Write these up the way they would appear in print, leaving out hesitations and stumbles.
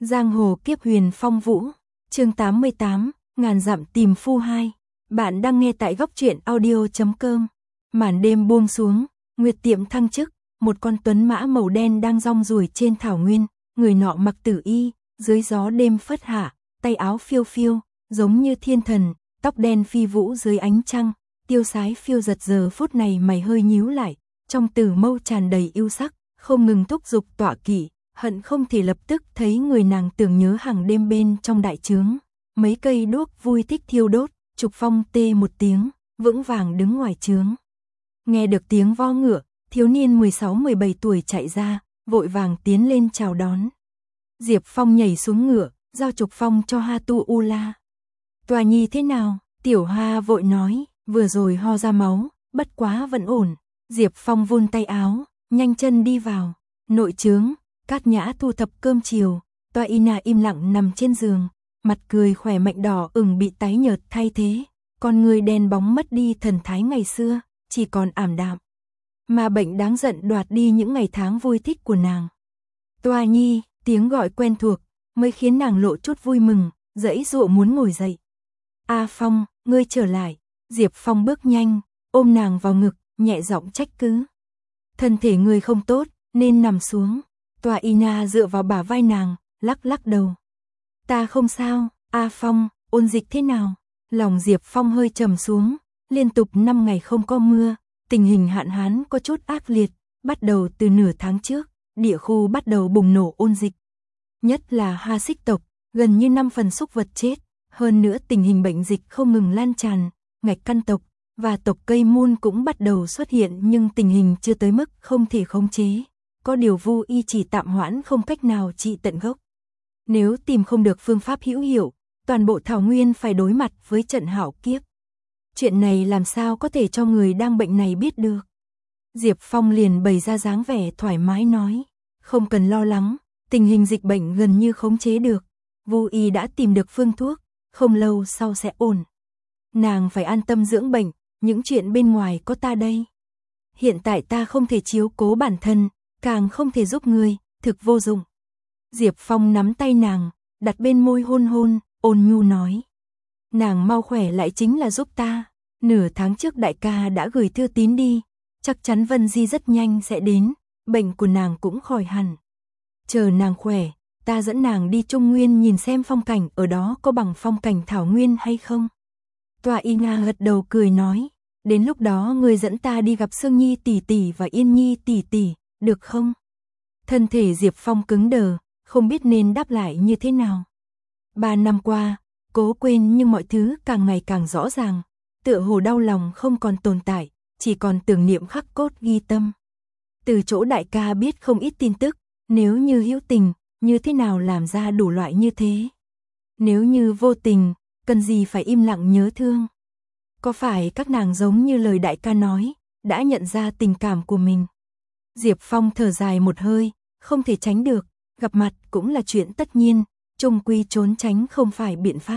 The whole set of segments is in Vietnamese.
Giang hồ kiếp huyền phong vũ, chương 88, ngàn dặm tìm phu 2. Bạn đang nghe tại góc truyện audio.com. Màn đêm buông xuống, nguyệt tiệm thăng chức, một con tuấn mã màu đen đang rong ruổi trên thảo nguyên, người nọ mặc tử y, dưới gió đêm phất hạ, tay áo phiêu phiêu, giống như thiên thần, tóc đen phi vũ dưới ánh trăng, tiêu sái phiêu giật. Giờ phút này mày hơi nhíu lại, trong tử mâu tràn đầy yêu sắc, không ngừng thúc giục tọa kỵ, hận không thể lập tức thấy người nàng tưởng nhớ hàng đêm bên trong đại trướng. Mấy cây đuốc vui thích thiêu đốt, Trục Phong tê một tiếng, vững vàng đứng ngoài trướng. Nghe được tiếng vo ngựa, thiếu niên 16-17 tuổi chạy ra, vội vàng tiến lên chào đón. Diệp Phong nhảy xuống ngựa, giao Trục Phong cho Ha Tu U La. Tòa nhi thế nào? Tiểu Ha vội nói, vừa rồi ho ra máu, bất quá vẫn ổn. Diệp Phong vun tay áo, nhanh chân đi vào. Nội trướng, Cát Nhã thu thập cơm chiều, Toa Ina im lặng nằm trên giường, mặt cười khỏe mạnh đỏ ửng bị tái nhợt thay thế, con người đen bóng mất đi thần thái ngày xưa, chỉ còn ảm đạm. Mà bệnh đáng giận đoạt đi những ngày tháng vui thích của nàng. Toa nhi, tiếng gọi quen thuộc, mới khiến nàng lộ chút vui mừng, giãy giụa muốn ngồi dậy. A Phong, ngươi trở lại. Diệp Phong bước nhanh, ôm nàng vào ngực, nhẹ giọng trách cứ. Thân thể ngươi không tốt, nên nằm xuống. Toa Ina dựa vào bả vai nàng, lắc lắc đầu. Ta không sao. A Phong, ôn dịch thế nào? Lòng Diệp Phong hơi trầm xuống, liên tục 5 ngày không có mưa, tình hình hạn hán có chút ác liệt, bắt đầu từ nửa tháng trước, địa khu bắt đầu bùng nổ ôn dịch. Nhất là Ha Xích tộc, gần như 5 phần súc vật chết, hơn nữa tình hình bệnh dịch không ngừng lan tràn, Ngạch Căn tộc và tộc Cây Môn cũng bắt đầu xuất hiện nhưng tình hình chưa tới mức không thể khống chế. Có điều Vu y chỉ tạm hoãn không cách nào trị tận gốc. Nếu tìm không được phương pháp hữu hiệu, toàn bộ thảo nguyên phải đối mặt với trận hạo kiếp. Chuyện này làm sao có thể cho người đang bệnh này biết được? Diệp Phong liền bày ra dáng vẻ thoải mái nói, không cần lo lắng, tình hình dịch bệnh gần như khống chế được. Vu y đã tìm được phương thuốc, không lâu sau sẽ ổn. Nàng phải an tâm dưỡng bệnh, những chuyện bên ngoài có ta đây. Hiện tại ta không thể chiếu cố bản thân, càng không thể giúp ngươi, thực vô dụng. Diệp Phong nắm tay nàng, đặt bên môi hôn hôn, ôn nhu nói. Nàng mau khỏe lại chính là giúp ta. Nửa tháng trước đại ca đã gửi thư tín đi, chắc chắn Vân Di rất nhanh sẽ đến, bệnh của nàng cũng khỏi hẳn. Chờ nàng khỏe, ta dẫn nàng đi Trung Nguyên nhìn xem phong cảnh ở đó có bằng phong cảnh thảo nguyên hay không. Toa Ina gật đầu cười nói, đến lúc đó ngươi dẫn ta đi gặp Sương Nhi tỷ tỷ và Yên Nhi tỷ tỷ, được không? Thân thể Diệp Phong cứng đờ, không biết nên đáp lại như thế nào. 3 năm qua, cố quên nhưng mọi thứ càng ngày càng rõ ràng, tựa hồ đau lòng không còn tồn tại, chỉ còn tưởng niệm khắc cốt ghi tâm. Từ chỗ đại ca biết không ít tin tức, nếu như hữu tình, như thế nào làm ra đủ loại như thế? Nếu như vô tình, cần gì phải im lặng nhớ thương? Có phải các nàng giống như lời đại ca nói, đã nhận ra tình cảm của mình? Diệp Phong thở dài một hơi, không thể tránh được, gặp mặt cũng là chuyện tất nhiên, chung quy trốn tránh không phải biện pháp.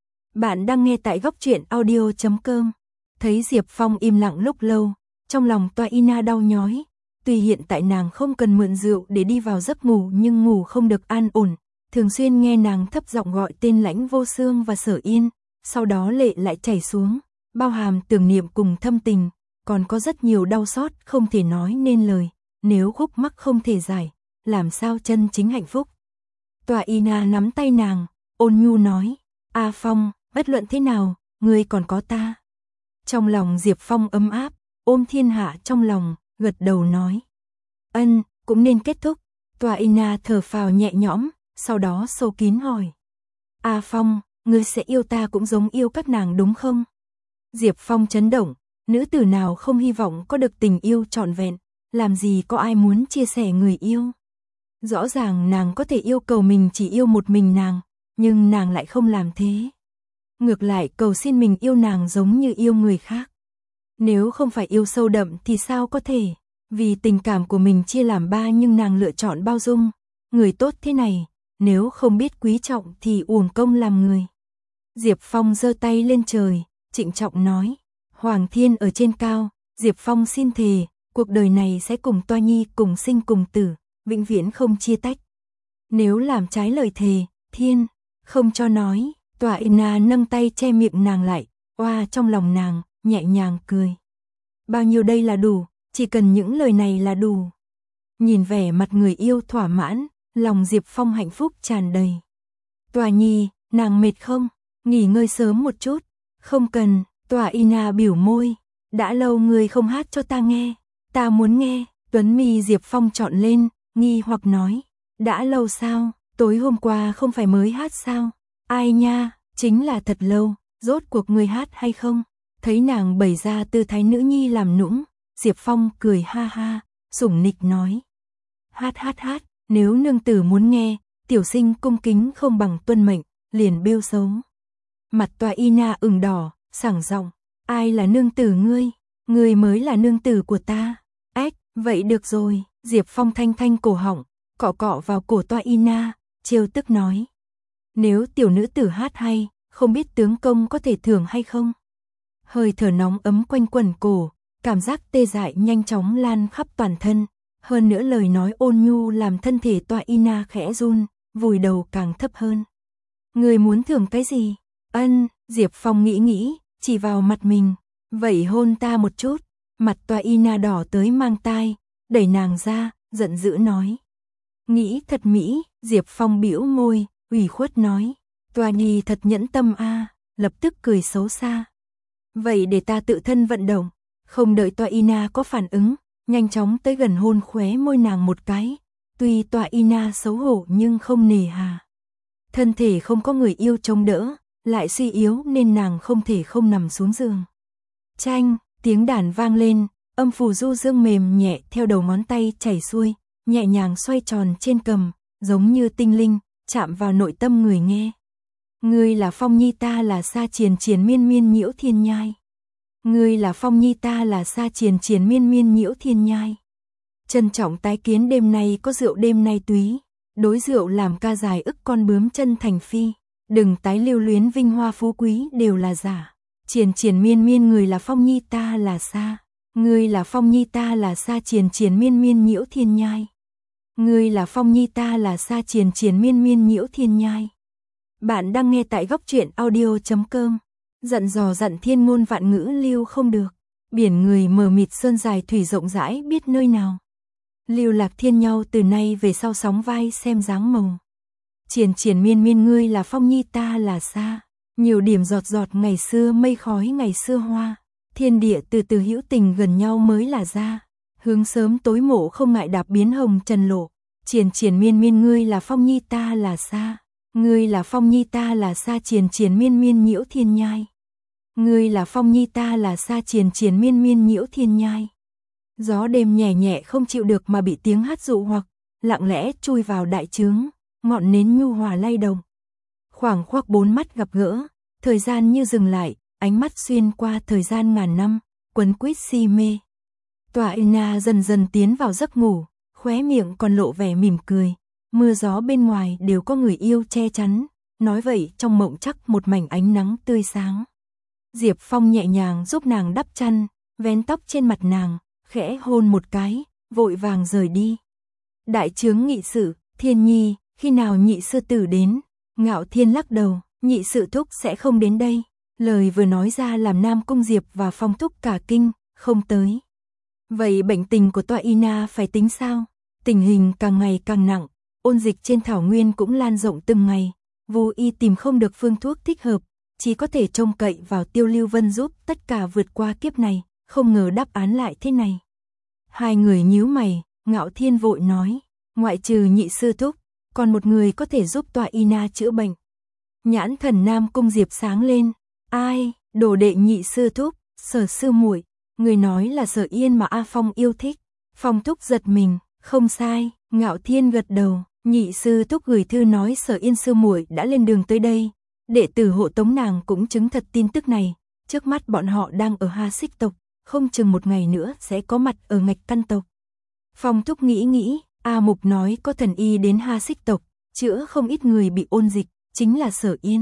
Bạn đang nghe tại góc truyện audio.com. Thấy Diệp Phong im lặng lúc lâu, trong lòng Toa Ina đau nhói. Tuy hiện tại nàng không cần mượn rượu để đi vào giấc ngủ nhưng ngủ không được an ổn, thường xuyên nghe nàng thấp giọng gọi tên Lãnh Vô Xương và Sở Yên, sau đó lệ lại chảy xuống, bao hàm tưởng niệm cùng thâm tình, còn có rất nhiều đau xót không thể nói nên lời, nếu khúc mắc không thể giải, làm sao chân chính hạnh phúc. Toa Ina nắm tay nàng, ôn nhu nói, A Phong, bất luận thế nào, ngươi còn có ta. Trong lòng Diệp Phong ấm áp, ôm thiên hạ trong lòng, gật đầu nói. Ân, cũng nên kết thúc. Toa Ina thở phào nhẹ nhõm, sau đó sâu kín hỏi. A Phong, ngươi sẽ yêu ta cũng giống yêu các nàng đúng không? Diệp Phong chấn động, nữ tử nào không hy vọng có được tình yêu trọn vẹn, làm gì có ai muốn chia sẻ người yêu. Rõ ràng nàng có thể yêu cầu mình chỉ yêu một mình nàng, nhưng nàng lại không làm thế. Ngược lại cầu xin mình yêu nàng giống như yêu người khác. Nếu không phải yêu sâu đậm thì sao có thể, vì tình cảm của mình chia làm 3 nhưng nàng lựa chọn bao dung. Người tốt thế này, nếu không biết quý trọng thì uổng công làm người. Diệp Phong giơ tay lên trời, trịnh trọng nói, Hoàng Thiên ở trên cao, Diệp Phong xin thề, cuộc đời này sẽ cùng Toa Nhi cùng sinh cùng tử, vĩnh viễn không chia tách. Nếu làm trái lời thề, thiên, không cho nói. Tòa Ina nâng tay che miệng nàng lại, oa trong lòng nàng, nhẹ nhàng cười. Bao nhiêu đây là đủ, chỉ cần những lời này là đủ. Nhìn vẻ mặt người yêu thỏa mãn, lòng Diệp Phong hạnh phúc tràn đầy. Tòa Nhi, nàng mệt không? Nghỉ ngơi sớm một chút. Không cần, Tòa Ina biểu môi. Đã lâu người không hát cho ta nghe. Ta muốn nghe. Tuấn mi Diệp Phong trọn lên, nghi hoặc nói. Đã lâu sao? Tối hôm qua không phải mới hát sao? Ai nha, chính là thật lâu. Rốt cuộc người hát hay không? Thấy nàng bày ra tư thái nữ nhi làm nũng, Diệp Phong cười ha ha, sủng nịch nói. Hát, nếu nương tử muốn nghe, tiểu sinh cung kính không bằng tuân mệnh, liền bêu xấu. Mặt Tòa Ina ửng đỏ, sảng giọng, ai là nương tử ngươi? Ngươi mới là nương tử của ta. Ếch, vậy được rồi, Diệp Phong thanh thanh cổ họng, cọ cọ vào cổ Tòa Ina, trêu tức nói. Nếu tiểu nữ tử hát hay, không biết tướng công có thể thưởng hay không? Hơi thở nóng ấm quanh quẩn cổ, cảm giác tê dại nhanh chóng lan khắp toàn thân. Hơn nữa lời nói ôn nhu làm thân thể Tòa Ina khẽ run, vùi đầu càng thấp hơn. Người muốn thưởng cái gì? Ân, Diệp Phong nghĩ, chỉ vào mặt mình. Vậy hôn ta một chút. Mặt Tòa Ina đỏ tới mang tai, đẩy nàng ra, giận dữ nói. Nghĩ thật mỹ, Diệp Phong bĩu môi, ủy khuất nói. Tòa Nhi thật nhẫn tâm a, lập tức cười xấu xa. Vậy để ta tự thân vận động. Không đợi Tòa Ina có phản ứng, nhanh chóng tới gần hôn khóe môi nàng một cái. Tuy Tòa Ina xấu hổ nhưng không nề hà. Thân thể không có người yêu chống đỡ, lại suy yếu nên nàng không thể không nằm xuống giường. Chanh, tiếng đàn vang lên, âm phù du dương mềm nhẹ theo đầu ngón tay chảy xuôi, nhẹ nhàng xoay tròn trên cầm, giống như tinh linh, chạm vào nội tâm người nghe. Ngươi là Phong Nhi, ta là Sa Triền Triền miên miên nhiễu thiên nhai. Ngươi là Phong Nhi, ta là Sa Triền Triền miên miên nhiễu thiên nhai. Trân trọng tái kiến, đêm nay có rượu đêm nay túy. Đối rượu làm ca dài ức con bướm chân thành phi. Đừng tái lưu luyến vinh hoa phú quý đều là giả. Triền Triền miên miên, người là Phong Nhi, ta là Sa. Ngươi là Phong Nhi, ta là Sa Triền Triền miên miên nhiễu thiên nhai. Ngươi là Phong Nhi, ta là Sa Triền Triền miên miên nhiễu thiên nhai. Bạn đang nghe tại góc truyện audio.com. Dặn dò dặn thiên ngôn vạn ngữ lưu không được. Biển người mờ mịt, sơn dài thủy rộng rãi biết nơi nào. Lưu lạc thiên nhau từ nay về sau, sóng vai xem dáng màu. Triền Triền miên miên, ngươi là Phong Nhi, ta là Sa. Nhiều điểm giọt giọt ngày xưa mây khói ngày xưa hoa. Thiên địa từ từ hữu tình gần nhau mới là ra. Hướng sớm tối mộ không ngại đạp biến hồng trần lộ. Triền Triền miên miên, ngươi là Phong Nhi, ta là Sa. Ngươi là Phong Nhi, ta là Sa Triền Triền miên miên nhiễu thiên nhai. Ngươi là Phong Nhi, ta là Sa Triền Triền miên miên nhiễu thiên nhai. Gió đêm nhẹ nhẹ không chịu được mà bị tiếng hát dụ hoặc, lặng lẽ chui vào đại trướng, ngọn nến nhu hòa lay động. Khoảng khoác bốn mắt gặp gỡ, thời gian như dừng lại, ánh mắt xuyên qua thời gian ngàn năm, quấn quýt si mê. Tòa Ina dần dần tiến vào giấc ngủ, khóe miệng còn lộ vẻ mỉm cười. Mưa gió bên ngoài đều có người yêu che chắn, nói vậy trong mộng chắc một mảnh ánh nắng tươi sáng. Diệp Phong nhẹ nhàng giúp nàng đắp chăn, vén tóc trên mặt nàng, khẽ hôn một cái, vội vàng rời đi. Đại trướng nghị sự, Thiên Nhi, khi nào nhị sư tử đến? Ngạo Thiên lắc đầu, nhị sự thúc sẽ không đến đây. Lời vừa nói ra làm Nam Cung Diệp và Phong thúc cả kinh, không tới. Vậy bệnh tình của Tòa Ina phải tính sao? Tình hình càng ngày càng nặng, ôn dịch trên thảo nguyên cũng lan rộng từng ngày. Vô y tìm không được phương thuốc thích hợp, chỉ có thể trông cậy vào Tiêu Lưu Vân giúp tất cả vượt qua kiếp này, không ngờ đáp án lại thế này. Hai người nhíu mày, Ngạo Thiên vội nói, ngoại trừ nhị sư thúc, còn một người có thể giúp Tòa Ina chữa bệnh. Nhãn thần Nam Cung Diệp sáng lên, ai? Đồ đệ nhị sư thúc, Sở sư muội, người nói là Sở Yên mà A Phong yêu thích. Phong thúc giật mình, không sai, Ngạo Thiên gật đầu, nhị sư thúc gửi thư nói Sở Yên sư muội đã lên đường tới đây. Đệ tử hộ tống nàng cũng chứng thật tin tức này, trước mắt bọn họ đang ở Ha Xích tộc, không chừng một ngày nữa sẽ có mặt ở Ngạch Căn tộc. Phong thúc nghĩ, A Mục nói có thần y đến Ha Xích tộc, chữa không ít người bị ôn dịch, chính là Sở Yên.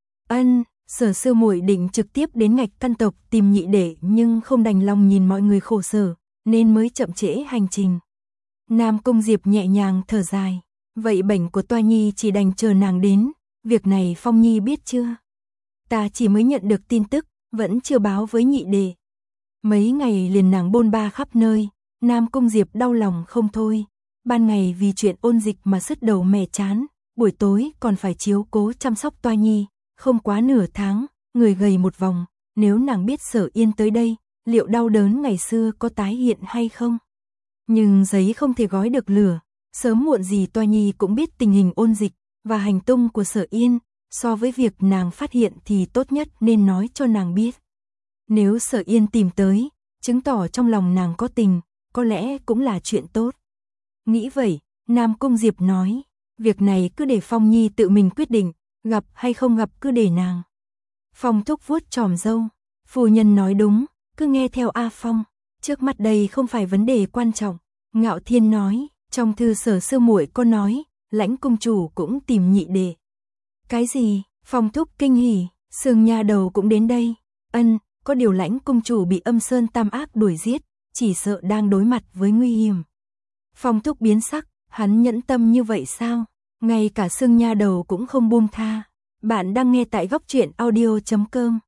Ân, Sở sư muội định trực tiếp đến Ngạch Căn tộc tìm nhị đệ nhưng không đành lòng nhìn mọi người khổ sở, nên mới chậm trễ hành trình. Nam Cung Diệp nhẹ nhàng thở dài, Vậy bệnh của Toa Nhi chỉ đành chờ nàng đến, việc này Phong Nhi biết chưa? Ta chỉ mới nhận được tin tức, vẫn chưa báo với nhị đệ. Mấy ngày liền nàng bôn ba khắp nơi, Nam Cung Diệp đau lòng không thôi. Ban ngày vì chuyện ôn dịch mà sứt đầu mẻ chán, buổi tối còn phải chiếu cố chăm sóc Toa Nhi, không quá nửa tháng, người gầy một vòng, nếu nàng biết Sở Yên tới đây, liệu đau đớn ngày xưa có tái hiện hay không? Nhưng giấy không thể gói được lửa, sớm muộn gì Toa Nhi cũng biết tình hình ôn dịch và hành tung của Sở Yên, so với việc nàng phát hiện thì tốt nhất nên nói cho nàng biết. Nếu Sở Yên tìm tới, chứng tỏ trong lòng nàng có tình, có lẽ cũng là chuyện tốt. Nghĩ vậy, Nam Cung Diệp nói, việc này cứ để Phong Nhi tự mình quyết định, gặp hay không gặp cứ để nàng. Phong Thúc vuốt chòm râu, phu nhân nói đúng, cứ nghe theo A Phong, trước mắt đây không phải vấn đề quan trọng. Ngạo Thiên nói, trong thư Sở sư muội có nói, Lãnh cung chủ cũng tìm nhị đệ. Cái gì? Phong Thúc kinh hỉ, Sương nha đầu cũng đến đây. Ân, có điều Lãnh cung chủ bị Âm Sơn Tam Ác đuổi giết, chỉ sợ đang đối mặt với nguy hiểm. Phong Thúc biến sắc, hắn nhẫn tâm như vậy sao? Ngay cả Sương nha đầu cũng không buông tha. Bạn đang nghe tại góc truyện audio.com.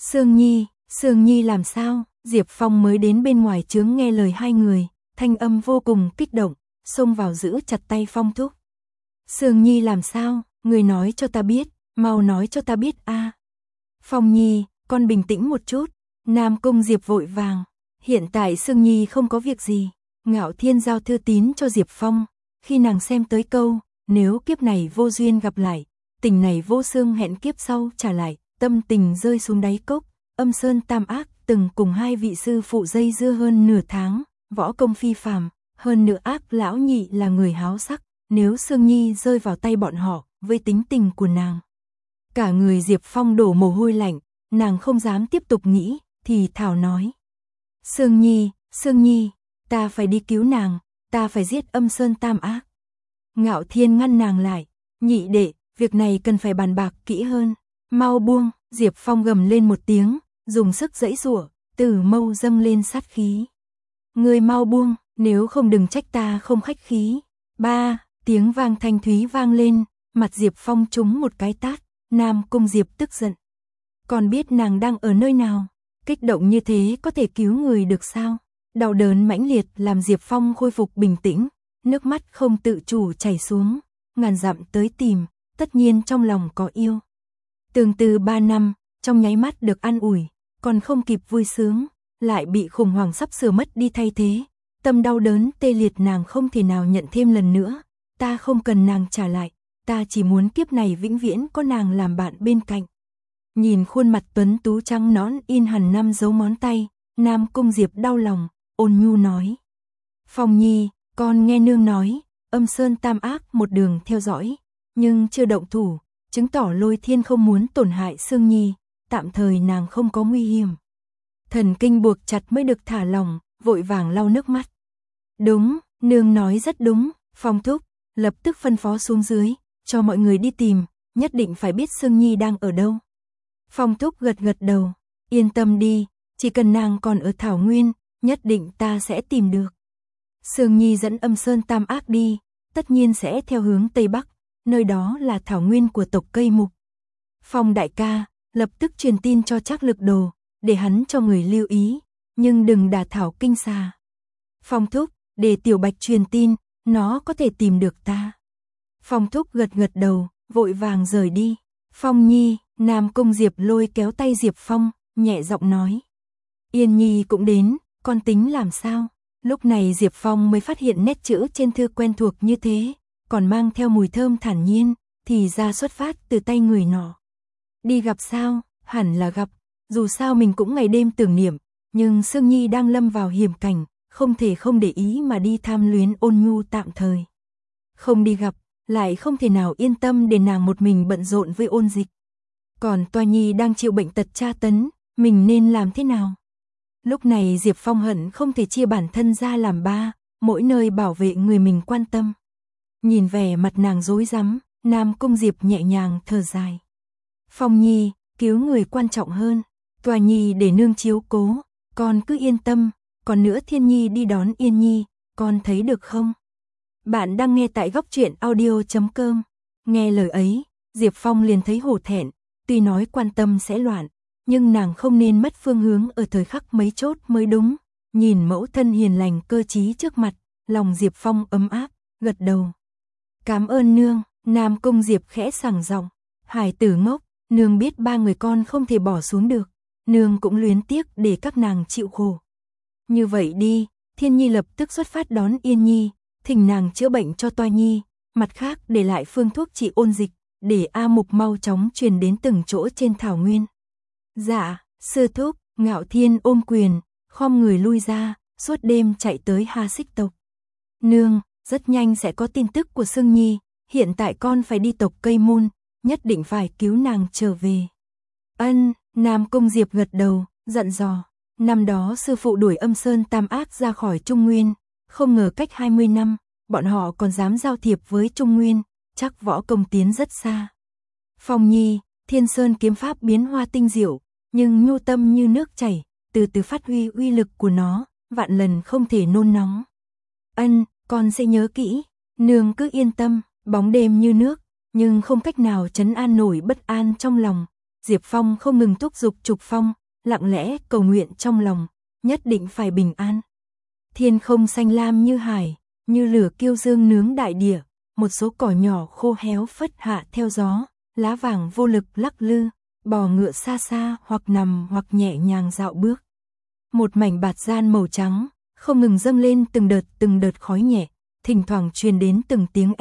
Sương Nhi làm sao? Diệp Phong mới đến bên ngoài chướng nghe lời hai người, thanh âm vô cùng kích động, xông vào giữ chặt tay Phong Thúc. Sương Nhi làm sao? Người nói cho ta biết, mau nói cho ta biết a. Phong Nhi, con bình tĩnh một chút. Nam Cung Diệp vội vàng. Hiện tại Sương Nhi không có việc gì. Ngạo Thiên giao thư tín cho Diệp Phong. Khi nàng xem tới câu, nếu kiếp này vô duyên gặp lại, tình này vô xương hẹn kiếp sau trả lại, tâm tình rơi xuống đáy cốc. Âm Sơn Tam Ác từng cùng hai vị sư phụ dây dưa hơn nửa tháng, võ công phi phàm, hơn nữa Ác lão nhị là người háo sắc, nếu Sương Nhi rơi vào tay bọn họ, với tính tình của nàng. Cả người Diệp Phong đổ mồ hôi lạnh, nàng không dám tiếp tục nghĩ, thì thảo nói. Sương Nhi, ta phải đi cứu nàng, ta phải giết Âm Sơn Tam Ác. Ngạo Thiên ngăn nàng lại, nhị đệ, việc này cần phải bàn bạc kỹ hơn, mau buông. Diệp Phong gầm lên một tiếng, dùng sức giãy giụa, từ mâu dâng lên sát khí. Ngươi mau buông, nếu không đừng trách ta không khách khí. Ba, tiếng vang thanh thúy vang lên, mặt Diệp Phong trúng một cái tát, Nam Cung Diệp tức giận. Còn biết nàng đang ở nơi nào, kích động như thế có thể cứu người được sao? Đau đớn mãnh liệt làm Diệp Phong khôi phục bình tĩnh, nước mắt không tự chủ chảy xuống, ngàn dặm tới tìm, tất nhiên trong lòng có yêu. Tương tư 3 năm, trong nháy mắt được an ủi, còn không kịp vui sướng, lại bị khủng hoảng sắp sửa mất đi thay thế. Tâm đau đớn tê liệt nàng không thể nào nhận thêm lần nữa, ta không cần nàng trả lại, ta chỉ muốn kiếp này vĩnh viễn có nàng làm bạn bên cạnh. Nhìn khuôn mặt tuấn tú trắng nõn in hẳn 5 dấu ngón tay, Nam Cung Diệp đau lòng, ôn nhu nói. Phong Nhi, con nghe nương nói, Âm Sơn Tam Ác một đường theo dõi, nhưng chưa động thủ, chứng tỏ Lôi Thiên không muốn tổn hại Sương Nhi, tạm thời nàng không có nguy hiểm. Thần kinh buộc chặt mới được thả lỏng, vội vàng lau nước mắt. Đúng, nương nói rất đúng. Phong Thúc lập tức phân phó xuống dưới, cho mọi người đi tìm, nhất định phải biết Sương Nhi đang ở đâu. Phong Thúc gật gật đầu, yên tâm đi, chỉ cần nàng còn ở Thảo Nguyên, nhất định ta sẽ tìm được. Sương Nhi dẫn Âm Sơn Tam Ác đi, tất nhiên sẽ theo hướng Tây Bắc, nơi đó là Thảo Nguyên của tộc Cây Mục. Phong đại ca, lập tức truyền tin cho Trác Lực Đồ, để hắn cho người lưu ý, nhưng đừng đả thảo kinh xà. Phong Thúc, để Tiểu Bạch truyền tin, nó có thể tìm được ta. Phong Thúc gật gật đầu, vội vàng rời đi. Phong Nhi, Nam Cung Diệp lôi kéo tay Diệp Phong, nhẹ giọng nói. Yên Nhi cũng đến, con tính làm sao? Lúc này Diệp Phong mới phát hiện nét chữ trên thư quen thuộc như thế, còn mang theo mùi thơm thản nhiên, thì ra xuất phát từ tay người nọ. Đi gặp sao? Hẳn là gặp, dù sao mình cũng ngày đêm tưởng niệm, nhưng Sương Nhi đang lâm vào hiểm cảnh, không thể không để ý mà đi tham luyến ôn nhu tạm thời. Không đi gặp, lại không thể nào yên tâm để nàng một mình bận rộn với ôn dịch. Còn Toa Nhi đang chịu bệnh tật tra tấn, mình nên làm thế nào? Lúc này Diệp Phong hận không thể chia bản thân ra làm ba, mỗi nơi bảo vệ người mình quan tâm. Nhìn vẻ mặt nàng rối rắm, Nam Cung Diệp nhẹ nhàng thở dài. Phong Nhi, cứu người quan trọng hơn, Toa Nhi để nương chiếu cố, con cứ yên tâm, còn nữa Thiên Nhi đi đón Yên Nhi, con thấy được không? Bạn đang nghe tại góc truyện audio.com. Nghe lời ấy, Diệp Phong liền thấy hổ thẹn, tuy nói quan tâm sẽ loạn, nhưng nàng không nên mất phương hướng ở thời khắc mấy chốt mới đúng. Nhìn mẫu thân hiền lành cơ trí trước mặt, lòng Diệp Phong ấm áp, gật đầu. Cảm ơn nương. Nam Cung Diệp khẽ sảng giọng, hải tử ngốc, nương biết ba người con không thể bỏ xuống được, nương cũng luyến tiếc để các nàng chịu khổ. Như vậy đi, Thiên Nhi lập tức xuất phát đón Yên Nhi, thỉnh nàng chữa bệnh cho Toa Nhi, mặt khác để lại phương thuốc trị ôn dịch, để A Mục mau chóng truyền đến từng chỗ trên thảo nguyên. Dạ, sư thúc. Ngạo Thiên ôm quyền, khom người lui ra, suốt đêm chạy tới Ha Xích tộc. Nương, rất nhanh sẽ có tin tức của Sương Nhi, hiện tại con phải đi tộc Cây Môn, nhất định phải cứu nàng trở về. Ân. Nam Cung Diệp gật đầu, dặn dò. Năm đó sư phụ đuổi Âm Sơn Tam Ác ra khỏi Trung Nguyên, không ngờ cách 20 năm, bọn họ còn dám giao thiệp với Trung Nguyên, chắc võ công tiến rất xa. Phong Nhi, Thiên Sơn kiếm pháp biến hoa tinh diệu, nhưng nhu tâm như nước chảy, từ từ phát huy uy lực của nó, vạn lần không thể nôn nóng. Ân, con sẽ nhớ kỹ, nương cứ yên tâm. Bóng đêm như nước, nhưng không cách nào trấn an nổi bất an trong lòng. Diệp Phong không ngừng thúc giục Trục Phong, lặng lẽ cầu nguyện trong lòng, nhất định phải bình an. Thiên không xanh lam như hải, như lửa kiêu dương nướng đại địa, một số cỏ nhỏ khô héo phất hạ theo gió, lá vàng vô lực lắc lư, bò ngựa xa xa hoặc nằm hoặc nhẹ nhàng dạo bước. Một mảnh bạt gian màu trắng, không ngừng dâng lên từng đợt khói nhẹ, thỉnh thoảng truyền đến từng tiếng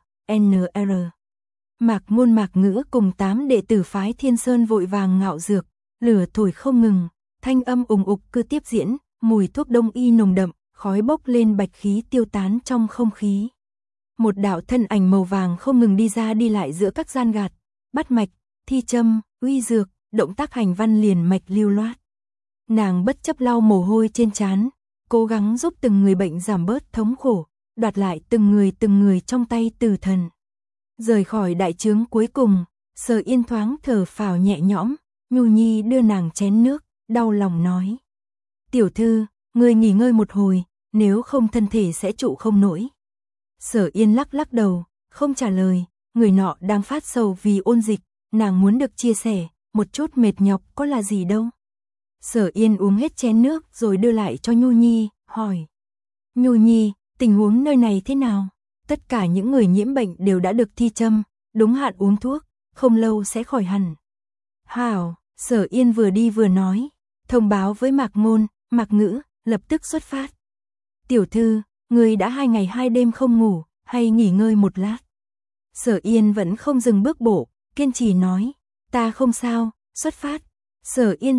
NR. Mạc Ngôn Mạc Ngữ cùng 8 đệ tử phái Thiên Sơn vội vàng ngạo dược, lửa thổi không ngừng, thanh âm ùng ục cứ tiếp diễn, mùi thuốc đông y nồng đậm, khói bốc lên bạch khí tiêu tán trong không khí. Một đạo thân ảnh màu vàng không ngừng đi ra đi lại giữa các gian gạt, bắt mạch, thi châm, uy dược, động tác hành văn liền mạch lưu loát. Nàng bất chấp lau mồ hôi trên trán, cố gắng giúp từng người bệnh giảm bớt thống khổ, đoạt lại từng người trong tay Tử Thần. Rời khỏi đại trướng cuối cùng, Sở Yên thoáng thở phào nhẹ nhõm, Nhu Nhi đưa nàng chén nước, đau lòng nói. Tiểu thư, ngươi nghỉ ngơi một hồi, nếu không thân thể sẽ trụ không nổi. Sở Yên lắc đầu, không trả lời, người nọ đang phát sầu vì ôn dịch, nàng muốn được chia sẻ, một chút mệt nhọc có là gì đâu. Sở Yên uống hết chén nước rồi đưa lại cho Nhu Nhi, hỏi. Nhu Nhi, tình huống nơi này thế nào? Tất cả những người nhiễm bệnh đều đã được thi châm, đúng hạn uống thuốc, không lâu sẽ khỏi hẳn. Hảo. Sở Yên vừa đi vừa nói, thông báo với Mạc Ngôn, Mạc Ngữ, lập tức xuất phát. Tiểu thư, người đã 2 ngày 2 đêm không ngủ, hay nghỉ ngơi một lát? Sở Yên vẫn không dừng bước bộ, kiên trì nói, ta không sao, xuất phát. Sở Yên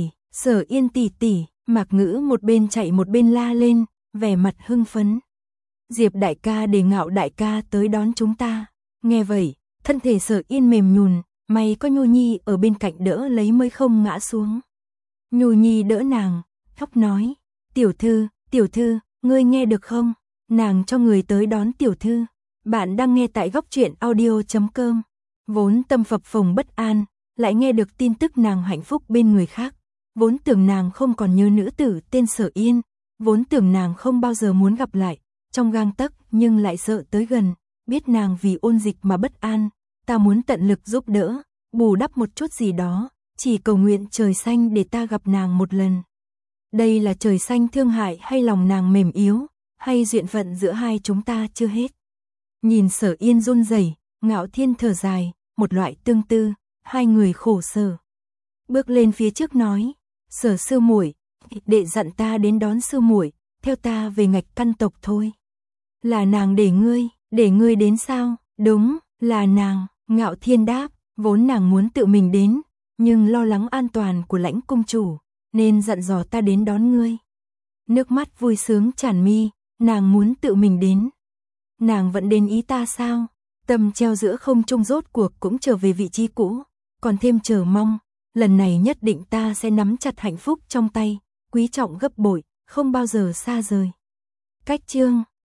tỷ tỷ, Mạc Ngữ một bên chạy một bên la lên, vẻ mặt hưng phấn. Diệp đại ca để Ngạo đại ca tới đón chúng ta. Nghe vậy, thân thể Sở Yên mềm nhùn, may có Nhu Nhi ở bên cạnh đỡ lấy mới không ngã xuống. Nhu Nhi đỡ nàng, khóc nói, tiểu thư, ngươi nghe được không? Nàng cho người tới đón tiểu thư. Bạn đang nghe tại góc truyện audio.com. Vốn tâm phập phồng bất an, lại nghe được tin tức nàng hạnh phúc bên người khác. Vốn tưởng nàng không còn nhớ nữ tử tên Sở Yên, vốn tưởng nàng không bao giờ muốn gặp lại, trong gang tấc nhưng lại sợ tới gần, biết nàng vì ôn dịch mà bất an, ta muốn tận lực giúp đỡ, bù đắp một chút gì đó, chỉ cầu nguyện trời xanh để ta gặp nàng một lần. Đây là trời xanh thương hại hay lòng nàng mềm yếu, hay duyên phận giữa hai chúng ta chưa hết. Nhìn Sở Yên run rẩy, Ngạo Thiên thở dài, một loại tương tư, hai người khổ sở. Bước lên phía trước nói, Sở sư muội, đệ dặn ta đến đón sư muội, theo ta về Ngạch Căn tộc thôi. Là nàng để ngươi đến sao? Đúng, là nàng. Ngạo Thiên đáp, vốn nàng muốn tự mình đến, nhưng lo lắng an toàn của Lãnh cung chủ, nên dặn dò ta đến đón ngươi. Nước mắt vui sướng tràn mi, nàng muốn tự mình đến. Nàng vẫn đến ý ta sao? Tâm treo giữa không trung rốt cuộc cũng trở về vị trí cũ, còn thêm chờ mong, lần này nhất định ta sẽ nắm chặt hạnh phúc trong tay, quý trọng gấp bội, không bao giờ xa rời. Cách chương